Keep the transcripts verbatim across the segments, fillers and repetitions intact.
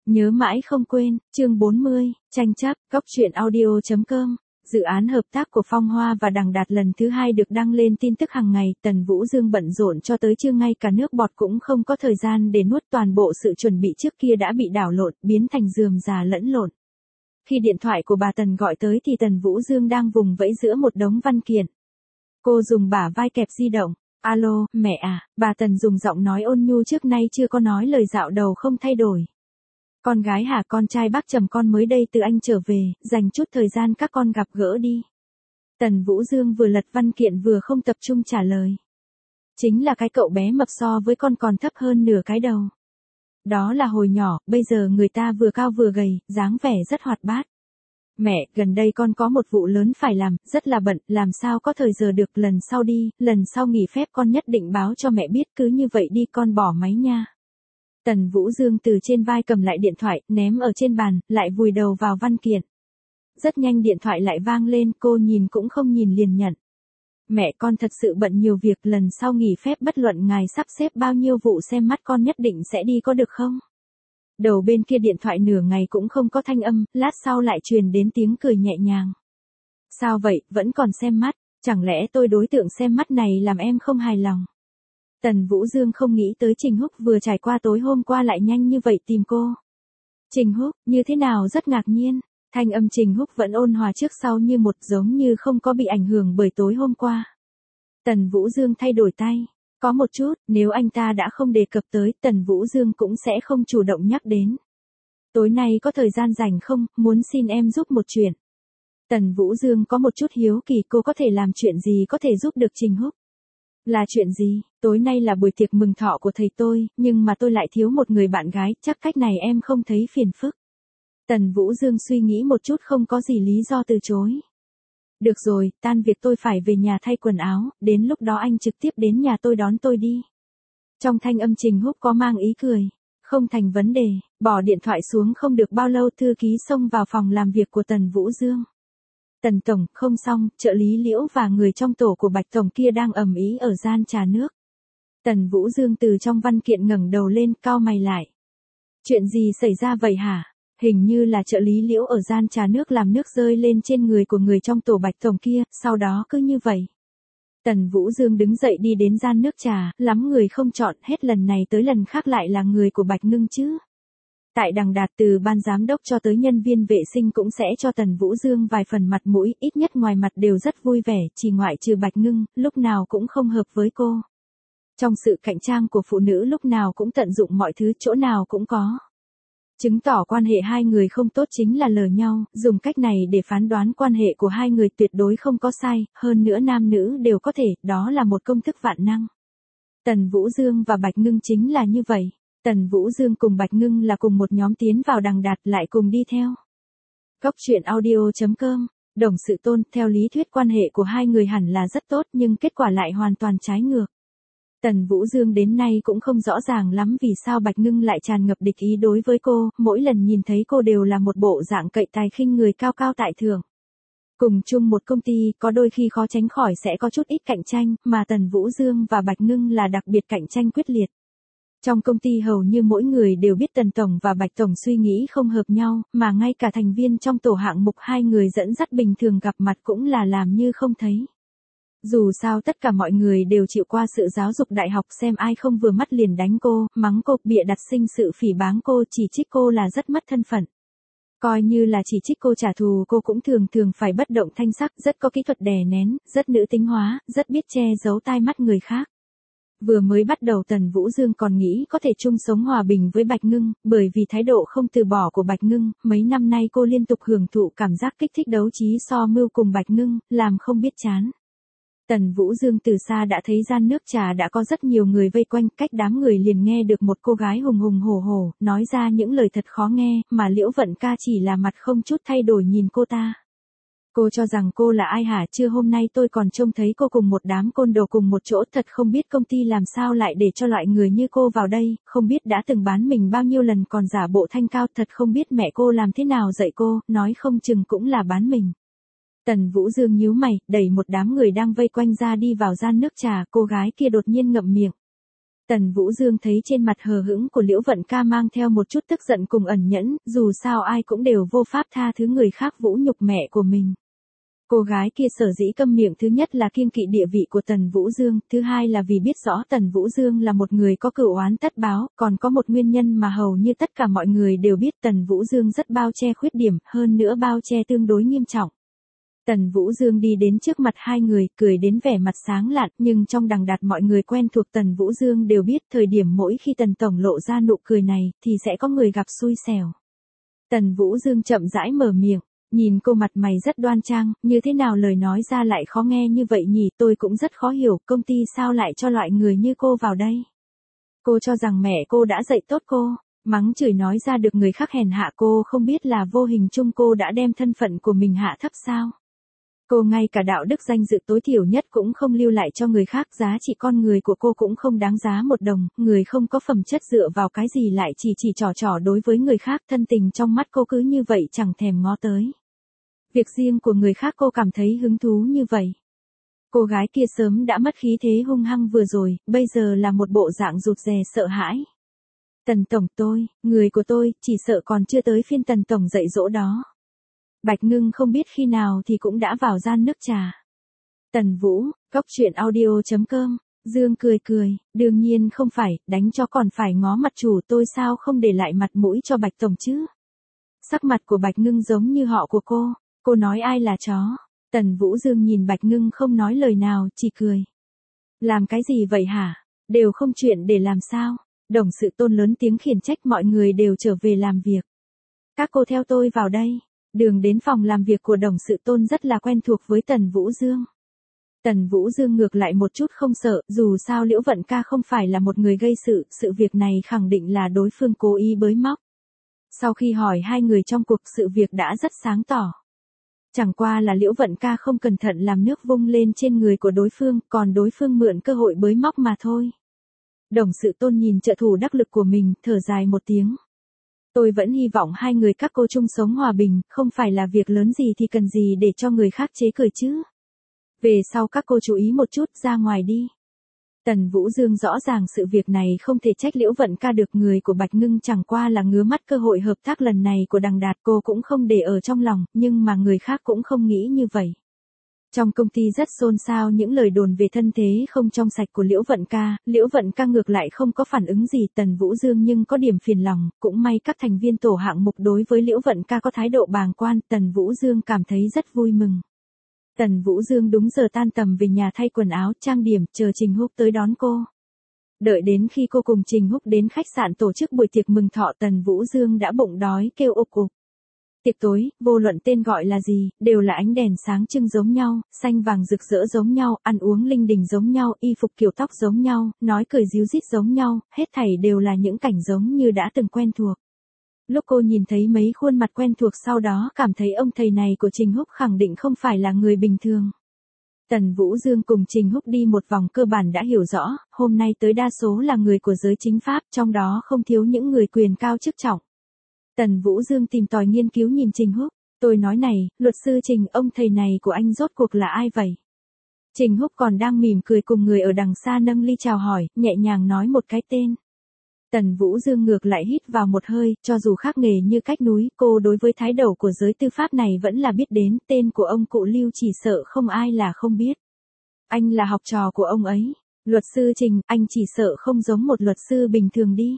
Nhớ mãi không quên, chương bốn mươi, tranh chấp, góc truyện audio chấm com. Dự án hợp tác của Phong Hoa và Đằng Đạt lần thứ hai được đăng lên tin tức hàng ngày, Tần Vũ Dương bận rộn cho tới trưa ngay cả nước bọt cũng không có thời gian để nuốt, toàn bộ sự chuẩn bị trước kia đã bị đảo lộn, biến thành rườm rà lẫn lộn. Khi điện thoại của bà Tần gọi tới thì Tần Vũ Dương đang vùng vẫy giữa một đống văn kiện. Cô dùng bả vai kẹp di động. Alo, mẹ à, bà Tần dùng giọng nói ôn nhu trước nay chưa có nói lời dạo đầu không thay đổi. Con gái hả, con trai bác Trầm con mới đây từ Anh trở về, dành chút thời gian các con gặp gỡ đi. Tần Vũ Dương vừa lật văn kiện vừa không tập trung trả lời. Chính là cái cậu bé mập so với con còn thấp hơn nửa cái đầu. Đó là hồi nhỏ, bây giờ người ta vừa cao vừa gầy, dáng vẻ rất hoạt bát. Mẹ, gần đây con có một vụ lớn phải làm, rất là bận, làm sao có thời giờ được, lần sau đi, lần sau nghỉ phép con nhất định báo cho mẹ biết, cứ như vậy đi con bỏ máy nha. Tần Vũ Dương từ trên vai cầm lại điện thoại, ném ở trên bàn, lại vùi đầu vào văn kiện. Rất nhanh điện thoại lại vang lên, cô nhìn cũng không nhìn liền nhận. Mẹ con thật sự bận nhiều việc, lần sau nghỉ phép bất luận ngài sắp xếp bao nhiêu vụ xem mắt con nhất định sẽ đi có được không? Đầu bên kia điện thoại nửa ngày cũng không có thanh âm, lát sau lại truyền đến tiếng cười nhẹ nhàng. Sao vậy, vẫn còn xem mắt, chẳng lẽ tôi đối tượng xem mắt này làm em không hài lòng? Tần Vũ Dương không nghĩ tới Trình Húc vừa trải qua tối hôm qua lại nhanh như vậy tìm cô. Trình Húc, như thế nào, rất ngạc nhiên. Thanh âm Trình Húc vẫn ôn hòa trước sau như một, giống như không có bị ảnh hưởng bởi tối hôm qua. Tần Vũ Dương thay đổi tay. Có một chút, nếu anh ta đã không đề cập tới, Tần Vũ Dương cũng sẽ không chủ động nhắc đến. Tối nay có thời gian rảnh không, muốn xin em giúp một chuyện. Tần Vũ Dương có một chút hiếu kỳ, cô có thể làm chuyện gì có thể giúp được Trình Húc. Là chuyện gì? Tối nay là buổi tiệc mừng thọ của thầy tôi, nhưng mà tôi lại thiếu một người bạn gái, chắc cách này em không thấy phiền phức. Tần Vũ Dương suy nghĩ một chút không có gì lý do từ chối. Được rồi, tan việc tôi phải về nhà thay quần áo, đến lúc đó anh trực tiếp đến nhà tôi đón tôi đi. Trong thanh âm Trình Húc có mang ý cười. Không thành vấn đề, bỏ điện thoại xuống không được bao lâu thư ký xông vào phòng làm việc của Tần Vũ Dương. Tần Tổng, không xong, trợ lý Liễu và người trong tổ của Bạch Tổng kia đang ầm ĩ ở gian trà nước. Tần Vũ Dương từ trong văn kiện ngẩng đầu lên, cau mày lại. Chuyện gì xảy ra vậy hả? Hình như là trợ lý Liễu ở gian trà nước làm nước rơi lên trên người của người trong tổ Bạch Tổng kia, sau đó cứ như vậy. Tần Vũ Dương đứng dậy đi đến gian nước trà, lắm người không chọn, hết lần này tới lần khác lại là người của Bạch Ngưng chứ. Tại Đằng Đạt từ ban giám đốc cho tới nhân viên vệ sinh cũng sẽ cho Tần Vũ Dương vài phần mặt mũi, ít nhất ngoài mặt đều rất vui vẻ, chỉ ngoại trừ Bạch Ngưng, lúc nào cũng không hợp với cô. Trong sự cạnh tranh của phụ nữ lúc nào cũng tận dụng mọi thứ, chỗ nào cũng có. Chứng tỏ quan hệ hai người không tốt chính là lờ nhau, dùng cách này để phán đoán quan hệ của hai người tuyệt đối không có sai, hơn nữa nam nữ đều có thể, đó là một công thức vạn năng. Tần Vũ Dương và Bạch Ngưng chính là như vậy. Tần Vũ Dương cùng Bạch Ngưng là cùng một nhóm tiến vào Đằng Đạt lại cùng đi theo. Góc truyện audio chấm com, Đồng Sự Tôn, theo lý thuyết quan hệ của hai người hẳn là rất tốt nhưng kết quả lại hoàn toàn trái ngược. Tần Vũ Dương đến nay cũng không rõ ràng lắm vì sao Bạch Ngưng lại tràn ngập địch ý đối với cô, mỗi lần nhìn thấy cô đều là một bộ dạng cậy tài khinh người cao cao tại thượng. Cùng chung một công ty, có đôi khi khó tránh khỏi sẽ có chút ít cạnh tranh, mà Tần Vũ Dương và Bạch Ngưng là đặc biệt cạnh tranh quyết liệt. Trong công ty hầu như mỗi người đều biết Tần Tổng và Bạch Tổng suy nghĩ không hợp nhau, mà ngay cả thành viên trong tổ hạng mục hai người dẫn dắt bình thường gặp mặt cũng là làm như không thấy. Dù sao tất cả mọi người đều chịu qua sự giáo dục đại học, xem ai không vừa mắt liền đánh cô, mắng cô, bịa đặt sinh sự phỉ báng cô, chỉ trích cô là rất mất thân phận. Coi như là chỉ trích cô trả thù cô cũng thường thường phải bất động thanh sắc, rất có kỹ thuật đè nén, rất nữ tính hóa, rất biết che giấu tai mắt người khác. Vừa mới bắt đầu Tần Vũ Dương còn nghĩ có thể chung sống hòa bình với Bạch Ngưng, bởi vì thái độ không từ bỏ của Bạch Ngưng, mấy năm nay cô liên tục hưởng thụ cảm giác kích thích đấu trí so mưu cùng Bạch Ngưng, làm không biết chán. Tần Vũ Dương từ xa đã thấy gian nước trà đã có rất nhiều người vây quanh, cách đám người liền nghe được một cô gái hùng hùng hổ hổ, nói ra những lời thật khó nghe, mà Liễu Vận Ca chỉ là mặt không chút thay đổi nhìn cô ta. Cô cho rằng cô là ai hả, chưa hôm nay tôi còn trông thấy cô cùng một đám côn đồ cùng một chỗ, thật không biết công ty làm sao lại để cho loại người như cô vào đây, không biết đã từng bán mình bao nhiêu lần còn giả bộ thanh cao, thật không biết mẹ cô làm thế nào dạy cô, nói không chừng cũng là bán mình. Tần Vũ Dương nhíu mày, đẩy một đám người đang vây quanh ra đi vào gian nước trà, cô gái kia đột nhiên ngậm miệng. Tần Vũ Dương thấy trên mặt hờ hững của Liễu Vận Ca mang theo một chút tức giận cùng ẩn nhẫn, dù sao ai cũng đều vô pháp tha thứ người khác vũ nhục mẹ của mình. Cô gái kia sở dĩ câm miệng thứ nhất là kiêng kỵ địa vị của Tần Vũ Dương, thứ hai là vì biết rõ Tần Vũ Dương là một người có cửu oán tất báo, còn có một nguyên nhân mà hầu như tất cả mọi người đều biết Tần Vũ Dương rất bao che khuyết điểm, hơn nữa bao che tương đối nghiêm trọng. Tần Vũ Dương đi đến trước mặt hai người, cười đến vẻ mặt sáng lạn, nhưng trong đằng đạt mọi người quen thuộc Tần Vũ Dương đều biết thời điểm mỗi khi Tần Tổng lộ ra nụ cười này, thì sẽ có người gặp xui xẻo. Tần Vũ Dương chậm rãi mở miệng, nhìn cô mặt mày rất đoan trang, như thế nào lời nói ra lại khó nghe như vậy nhỉ, tôi cũng rất khó hiểu, công ty sao lại cho loại người như cô vào đây. Cô cho rằng mẹ cô đã dạy tốt cô, mắng chửi nói ra được người khác hèn hạ cô không biết là vô hình chung cô đã đem thân phận của mình hạ thấp sao. Cô ngay cả đạo đức danh dự tối thiểu nhất cũng không lưu lại cho người khác, giá trị con người của cô cũng không đáng giá một đồng, người không có phẩm chất dựa vào cái gì lại chỉ chỉ trò trò đối với người khác, thân tình trong mắt cô cứ như vậy chẳng thèm ngó tới. Việc riêng của người khác cô cảm thấy hứng thú như vậy. Cô gái kia sớm đã mất khí thế hung hăng vừa rồi, bây giờ là một bộ dạng rụt rè sợ hãi. Tần Tổng tôi, người của tôi, chỉ sợ còn chưa tới phiên Tần Tổng dạy dỗ đó. Bạch Ngưng không biết khi nào thì cũng đã vào gian nước trà. Tần Vũ, Cốc Truyện Audio chấm com, Dương cười cười, đương nhiên không phải, đánh cho còn phải ngó mặt chủ tôi sao không để lại mặt mũi cho Bạch Tổng chứ. Sắc mặt của Bạch Ngưng giống như họ của cô, cô nói ai là chó. Tần Vũ Dương nhìn Bạch Ngưng không nói lời nào, chỉ cười. Làm cái gì vậy hả? Đều không chuyện để làm sao? Đồng Sự Tôn lớn tiếng khiển trách mọi người đều trở về làm việc. Các cô theo tôi vào đây. Đường đến phòng làm việc của Đồng Sự Tôn rất là quen thuộc với Tần Vũ Dương. Tần Vũ Dương ngược lại một chút không sợ, dù sao Liễu Vận Ca không phải là một người gây sự, sự việc này khẳng định là đối phương cố ý bới móc. Sau khi hỏi hai người trong cuộc, sự việc đã rất sáng tỏ. Chẳng qua là Liễu Vận Ca không cẩn thận làm nước vung lên trên người của đối phương, còn đối phương mượn cơ hội bới móc mà thôi. Đồng Sự Tôn nhìn trợ thủ đắc lực của mình, thở dài một tiếng. Tôi vẫn hy vọng hai người các cô chung sống hòa bình, không phải là việc lớn gì thì cần gì để cho người khác chế cười chứ. Về sau các cô chú ý một chút, ra ngoài đi. Tần Vũ Dương rõ ràng sự việc này không thể trách Liễu Vận Ca được, người của Bạch Ngưng chẳng qua là ngứa mắt cơ hội hợp tác lần này của Đằng Đạt, cô cũng không để ở trong lòng, nhưng mà người khác cũng không nghĩ như vậy. Trong công ty rất xôn xao những lời đồn về thân thế không trong sạch của Liễu Vận Ca, Liễu Vận Ca ngược lại không có phản ứng gì, Tần Vũ Dương nhưng có điểm phiền lòng, cũng may các thành viên tổ hạng mục đối với Liễu Vận Ca có thái độ bàng quan, Tần Vũ Dương cảm thấy rất vui mừng. Tần Vũ Dương đúng giờ tan tầm về nhà thay quần áo, trang điểm, chờ Trình Húc tới đón cô. Đợi đến khi cô cùng Trình Húc đến khách sạn tổ chức buổi tiệc mừng thọ, Tần Vũ Dương đã bụng đói kêu ộp ộp. Tiệc tối, vô luận tên gọi là gì, đều là ánh đèn sáng trưng giống nhau, xanh vàng rực rỡ giống nhau, ăn uống linh đình giống nhau, y phục kiểu tóc giống nhau, nói cười ríu rít giống nhau, hết thảy đều là những cảnh giống như đã từng quen thuộc. Lúc cô nhìn thấy mấy khuôn mặt quen thuộc sau đó cảm thấy ông thầy này của Trình Húc khẳng định không phải là người bình thường. Tần Vũ Dương cùng Trình Húc đi một vòng cơ bản đã hiểu rõ, hôm nay tới đa số là người của giới chính pháp, trong đó không thiếu những người quyền cao chức trọng. Tần Vũ Dương tìm tòi nghiên cứu nhìn Trình Húc, tôi nói này, luật sư Trình, ông thầy này của anh rốt cuộc là ai vậy? Trình Húc còn đang mỉm cười cùng người ở đằng xa nâng ly chào hỏi, nhẹ nhàng nói một cái tên. Tần Vũ Dương ngược lại hít vào một hơi, cho dù khác nghề như cách núi, cô đối với thái độ của giới tư pháp này vẫn là biết đến, tên của ông cụ Lưu chỉ sợ không ai là không biết. Anh là học trò của ông ấy. Luật sư Trình, anh chỉ sợ không giống một luật sư bình thường đi.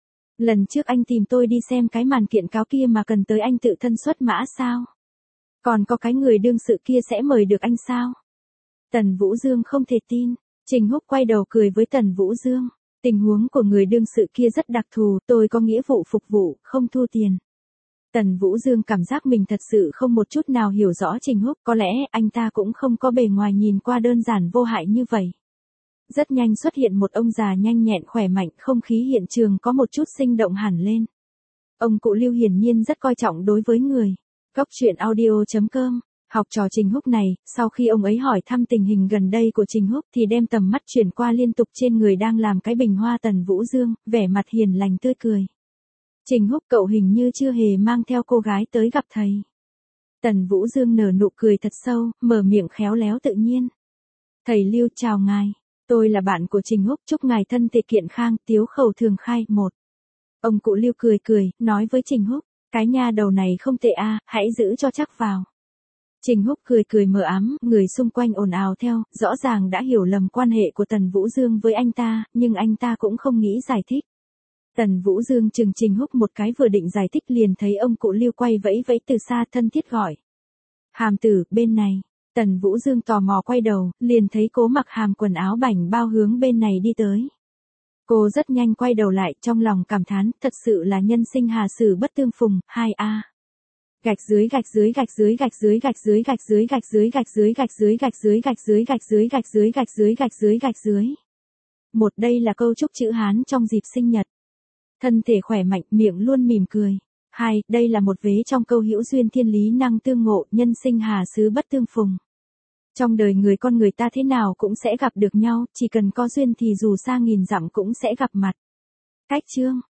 Lần trước anh tìm tôi đi xem cái màn kiện cáo kia mà cần tới anh tự thân xuất mã sao? Còn có cái người đương sự kia sẽ mời được anh sao? Tần Vũ Dương không thể tin. Trình Húc quay đầu cười với Tần Vũ Dương. Tình huống của người đương sự kia rất đặc thù, tôi có nghĩa vụ phục vụ, không thu tiền. Tần Vũ Dương cảm giác mình thật sự không một chút nào hiểu rõ Trình Húc, có lẽ anh ta cũng không có bề ngoài nhìn qua đơn giản vô hại như vậy. Rất nhanh xuất hiện một ông già nhanh nhẹn khỏe mạnh, không khí hiện trường có một chút sinh động hẳn lên. Ông cụ Lưu hiển nhiên rất coi trọng đối với người. Cốc Truyện Audio chấm com, học trò Trình Húc này, sau khi ông ấy hỏi thăm tình hình gần đây của Trình Húc thì đem tầm mắt chuyển qua liên tục trên người đang làm cái bình hoa Tần Vũ Dương, vẻ mặt hiền lành tươi cười. Trình Húc, cậu hình như chưa hề mang theo cô gái tới gặp thầy. Tần Vũ Dương nở nụ cười thật sâu, mở miệng khéo léo tự nhiên. Thầy Lưu chào ngài. Tôi là bạn của Trình Húc, chúc ngài thân thể kiện khang, tiếu khẩu thường khai, một. Ông cụ Lưu cười cười, nói với Trình Húc, cái nha đầu này không tệ a, hãy giữ cho chắc vào. Trình Húc cười cười mờ ám, người xung quanh ồn ào theo, rõ ràng đã hiểu lầm quan hệ của Tần Vũ Dương với anh ta, nhưng anh ta cũng không nghĩ giải thích. Tần Vũ Dương chừng Trình Húc một cái vừa định giải thích liền thấy ông cụ Lưu quay vẫy vẫy từ xa thân thiết gọi. Hàm tử, bên này. Tần Vũ Dương tò mò quay đầu, liền thấy Cố Mặc Hàm quần áo bảnh bao hướng bên này đi tới. Cô rất nhanh quay đầu lại, trong lòng cảm thán, thật sự là nhân sinh hà sử bất tương phùng, hai a. Gạch dưới gạch dưới gạch dưới gạch dưới gạch dưới gạch dưới gạch dưới gạch dưới gạch dưới gạch dưới gạch dưới gạch dưới gạch dưới gạch dưới gạch dưới gạch dưới. Một, đây là câu chúc chữ Hán trong dịp sinh nhật. Thân thể khỏe mạnh, miệng luôn mỉm cười. Hai, đây là một vế trong câu hữu duyên thiên lý năng tương ngộ, nhân sinh hà xứ bất tương phùng. Trong đời người con người ta thế nào cũng sẽ gặp được nhau, chỉ cần có duyên thì dù xa nghìn dặm cũng sẽ gặp mặt. Cách chương